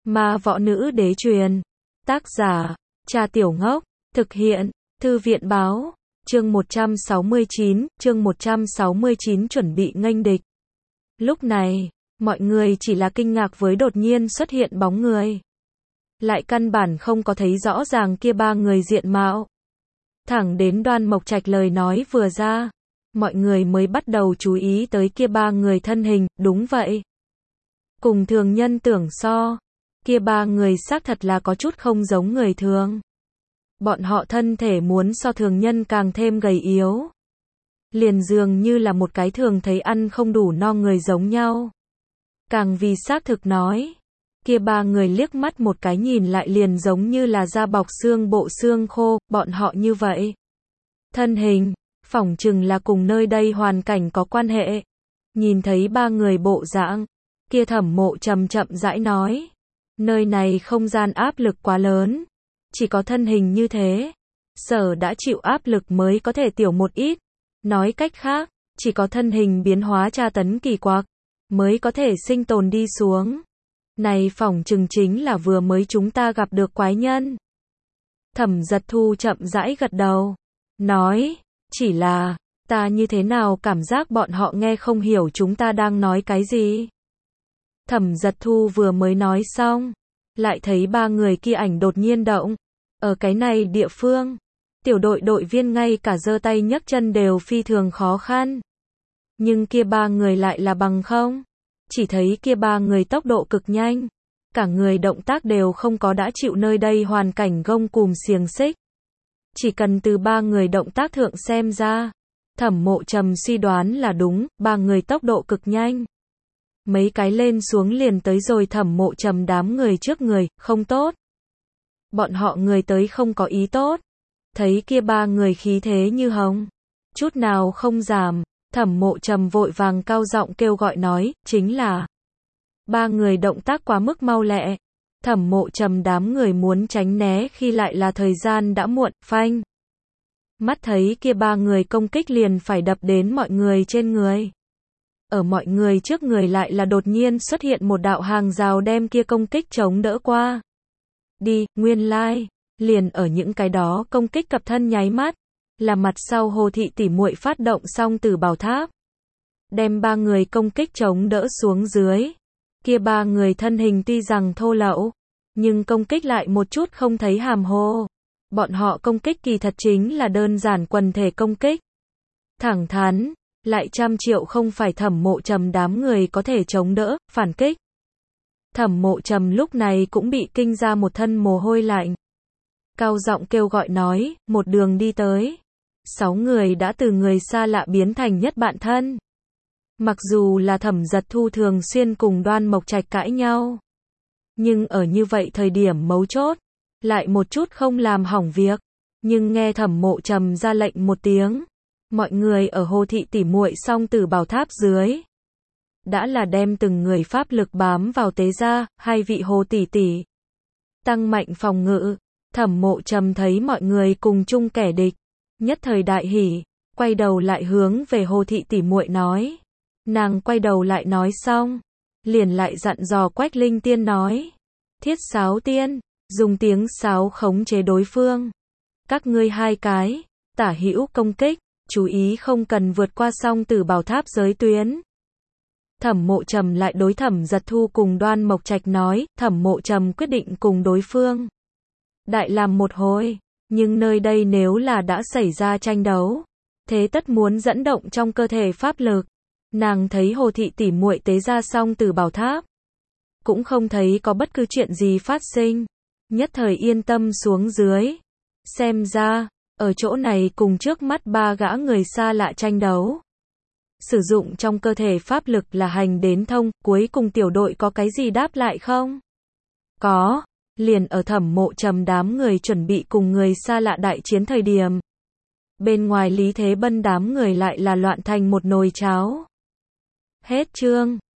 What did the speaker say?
Ma võ nữ đế truyền. Tác giả, Trà Tiểu Ngốc. Thực hiện, Thư viện báo. Chương 169 chuẩn bị nghênh địch. Lúc này, mọi người chỉ là kinh ngạc với đột nhiên xuất hiện bóng người. Lại căn bản không có thấy rõ ràng kia ba người diện mạo. Thẳng đến Đoan Mộc Trạch lời nói vừa ra, mọi người mới bắt đầu chú ý tới kia ba người thân hình, đúng vậy. Cùng thường nhân tưởng so, kia ba người xác thật là có chút không giống người thường. Bọn họ thân thể muốn so thường nhân càng thêm gầy yếu. Liền dường như là một cái thường thấy ăn không đủ no người giống nhau. Càng vì xác thực nói, kia ba người liếc mắt một cái nhìn lại liền giống như là da bọc xương bộ xương khô, bọn họ như vậy. Thân hình, phỏng chừng là cùng nơi đây hoàn cảnh có quan hệ. Nhìn thấy ba người bộ dạng, kia Thẩm Mộ chậm chậm rãi nói, nơi này không gian áp lực quá lớn, chỉ có thân hình như thế, sở đã chịu áp lực mới có thể tiểu một ít. Nói cách khác, chỉ có thân hình biến hóa tra tấn kỳ quặc, mới có thể sinh tồn đi xuống. Này phỏng chừng chính là vừa mới chúng ta gặp được quái nhân. Thẩm Giật Thu chậm rãi gật đầu, nói, chỉ là, ta như thế nào cảm giác bọn họ nghe không hiểu chúng ta đang nói cái gì. Thẩm Giật Thu vừa mới nói xong, lại thấy ba người kia ảnh đột nhiên động. Ở cái này địa phương, tiểu đội đội viên ngay cả giơ tay nhấc chân đều phi thường khó khăn. Nhưng kia ba người lại là bằng không. Chỉ thấy kia ba người tốc độ cực nhanh. Cả người động tác đều không có đã chịu nơi đây hoàn cảnh gông cùm xiềng xích. Chỉ cần từ ba người động tác thượng xem ra, Thẩm Mộ Trầm suy đoán là đúng, ba người tốc độ cực nhanh. Mấy cái lên xuống liền tới rồi Thẩm Mộ Trầm đám người trước người, không tốt. Bọn họ người tới không có ý tốt. Thấy kia ba người khí thế như hồng, chút nào không giảm, Thẩm Mộ Trầm vội vàng cao giọng kêu gọi nói, chính là ba người động tác quá mức mau lẹ. Thẩm Mộ Trầm đám người muốn tránh né khi lại là thời gian đã muộn, phanh. Mắt thấy kia ba người công kích liền phải đập đến mọi người trên người. Ở mọi người trước người lại là đột nhiên xuất hiện một đạo hàng rào đem kia công kích chống đỡ qua. Đi, nguyên lai, liền ở những cái đó công kích cập thân nháy mắt, là mặt sau Hồ thị tỷ muội phát động xong Tử Bảo Tháp, đem ba người công kích chống đỡ xuống dưới. Kia ba người thân hình tuy rằng thô lậu, nhưng công kích lại một chút không thấy hàm hồ. Bọn họ công kích kỳ thật chính là đơn giản quần thể công kích. Thẳng thắn, lại trăm triệu không phải Thẩm Mộ Trầm đám người có thể chống đỡ, phản kích. Thẩm Mộ Trầm lúc này cũng bị kinh ra một thân mồ hôi lạnh. Cao giọng kêu gọi nói, một đường đi tới. 6 người đã từ người xa lạ biến thành nhất bạn thân. Mặc dù là Thẩm Giật Thu thường xuyên cùng Đoan Mộc Trạch cãi nhau. Nhưng ở như vậy thời điểm mấu chốt, lại một chút không làm hỏng việc. Nhưng nghe Thẩm Mộ Trầm ra lệnh một tiếng. Mọi người ở Hồ thị tỷ muội song Tử Bảo Tháp dưới. Đã là đem từng người pháp lực bám vào tế gia, hai vị Hồ tỷ tỷ. Tăng mạnh phòng ngự. Thẩm Mộ Trầm thấy mọi người cùng chung kẻ địch. Nhất thời đại hỉ, quay đầu lại hướng về Hồ thị tỷ muội nói. Nàng quay đầu lại nói xong, liền lại dặn dò Quách Linh Tiên nói. Thiết Sáo Tiên, dùng tiếng sáo khống chế đối phương. Các ngươi hai cái, tả hữu công kích, chú ý không cần vượt qua song Tử Bảo Tháp giới tuyến. Thẩm Mộ Trầm lại đối Thẩm Giật Thu cùng Đoan Mộc Trạch nói, Thẩm Mộ Trầm quyết định cùng đối phương đại làm một hồi, nhưng nơi đây nếu là đã xảy ra tranh đấu, thế tất muốn dẫn động trong cơ thể pháp lực. Nàng thấy Hồ thị tỷ muội tế ra xong Tử Bảo Tháp, cũng không thấy có bất cứ chuyện gì phát sinh, nhất thời yên tâm xuống dưới. Xem ra, ở chỗ này cùng trước mắt ba gã người xa lạ tranh đấu, sử dụng trong cơ thể pháp lực là hành đến thông, cuối cùng tiểu đội có cái gì đáp lại không? Có, liền ở Thẩm Mộ Trầm đám người chuẩn bị cùng người xa lạ đại chiến thời điểm. Bên ngoài Lý Thế Bân đám người lại là loạn thành một nồi cháo. Hết chương.